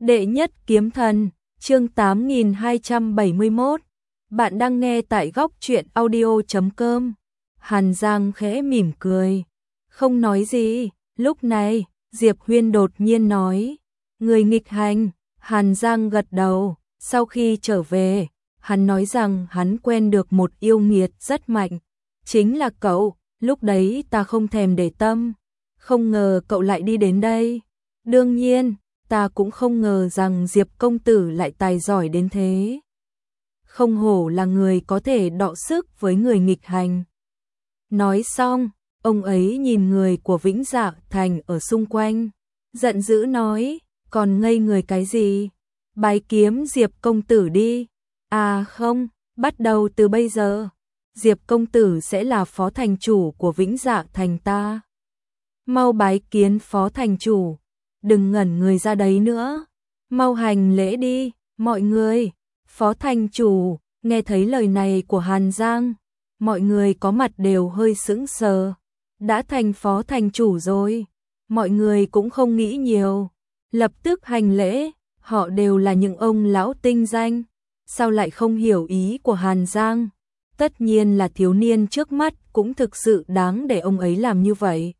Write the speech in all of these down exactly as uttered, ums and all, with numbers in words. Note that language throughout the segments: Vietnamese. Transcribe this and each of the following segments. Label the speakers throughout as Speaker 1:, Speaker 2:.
Speaker 1: Đệ nhất kiếm thần, chương tám nghìn hai trăm bảy mươi mốt. Bạn đang nghe tại góc truyện audio chấm com. Hàn Giang khẽ mỉm cười, không nói gì. Lúc này, Diệp Huyên đột nhiên nói, người nghịch hành. Hàn Giang gật đầu. Sau khi trở về, hắn nói rằng hắn quen được một yêu nghiệt rất mạnh, chính là cậu. Lúc đấy ta không thèm để tâm, không ngờ cậu lại đi đến đây. Đương nhiên, ta cũng không ngờ rằng Diệp công tử lại tài giỏi đến thế. Không hổ là người có thể đọ sức với người nghịch hành. Nói xong, ông ấy nhìn người của Vĩnh Dạ Thành ở xung quanh, giận dữ nói, còn ngây người cái gì? Bái kiếm Diệp công tử đi. À không, bắt đầu từ bây giờ, Diệp công tử sẽ là phó thành chủ của Vĩnh Dạ Thành ta. Mau bái kiến phó thành chủ, đừng ngẩn người ra đấy nữa, mau hành lễ đi, mọi người. Phó thành chủ, nghe thấy lời này của Hàn Giang, mọi người có mặt đều hơi sững sờ. Đã thành phó thành chủ rồi, mọi người cũng không nghĩ nhiều, lập tức hành lễ. Họ đều là những ông lão tinh danh, sao lại không hiểu ý của Hàn Giang? Tất nhiên là thiếu niên trước mắt cũng thực sự đáng để ông ấy làm như vậy.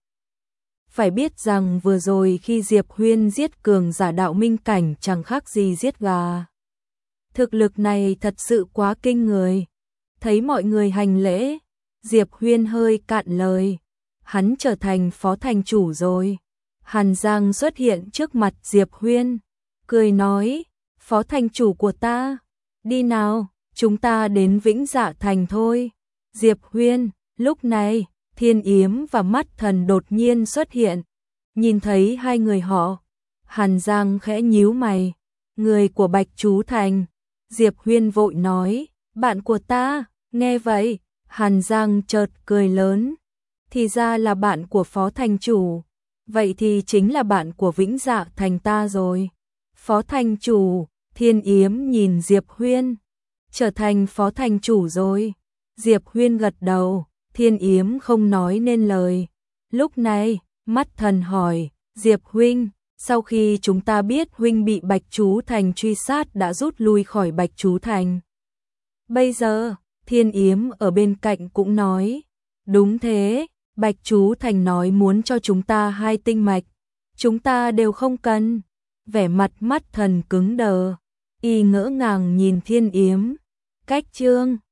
Speaker 1: Phải biết rằng vừa rồi khi Diệp Huyên giết cường giả đạo minh cảnh chẳng khác gì giết gà. Thực lực này thật sự quá kinh người. Thấy mọi người hành lễ, Diệp Huyên hơi cạn lời. Hắn trở thành phó thành chủ rồi. Hàn Giang xuất hiện trước mặt Diệp Huyên, cười nói, phó thành chủ của ta, đi nào, chúng ta đến Vĩnh Dạ Thành thôi. Diệp Huyên, lúc này, Thiên Yếm và Mắt Thần đột nhiên xuất hiện. Nhìn thấy hai người họ, Hàn Giang khẽ nhíu mày, người của Bạch Chú Thành. Diệp Huyên vội nói, bạn của ta. Nghe vậy, Hàn Giang chợt cười lớn, thì ra là bạn của phó thành chủ, vậy thì chính là bạn của Vĩnh Dạ Thành ta rồi. Phó thành chủ, Thiên Yếm nhìn Diệp Huyên, trở thành phó thành chủ rồi. Diệp Huyên gật đầu, Thiên Yếm không nói nên lời. Lúc này, Mắt Thần hỏi, Diệp huynh, sau khi chúng ta biết huynh bị Bạch Chú Thành truy sát đã rút lui khỏi Bạch Chú Thành. Bây giờ, Thiên Yếm ở bên cạnh cũng nói, đúng thế, Bạch Chú Thành nói muốn cho chúng ta hai tinh mạch, chúng ta đều không cần. Vẻ mặt Mắt Thần cứng đờ, y ngỡ ngàng nhìn Thiên Yếm. Cách chương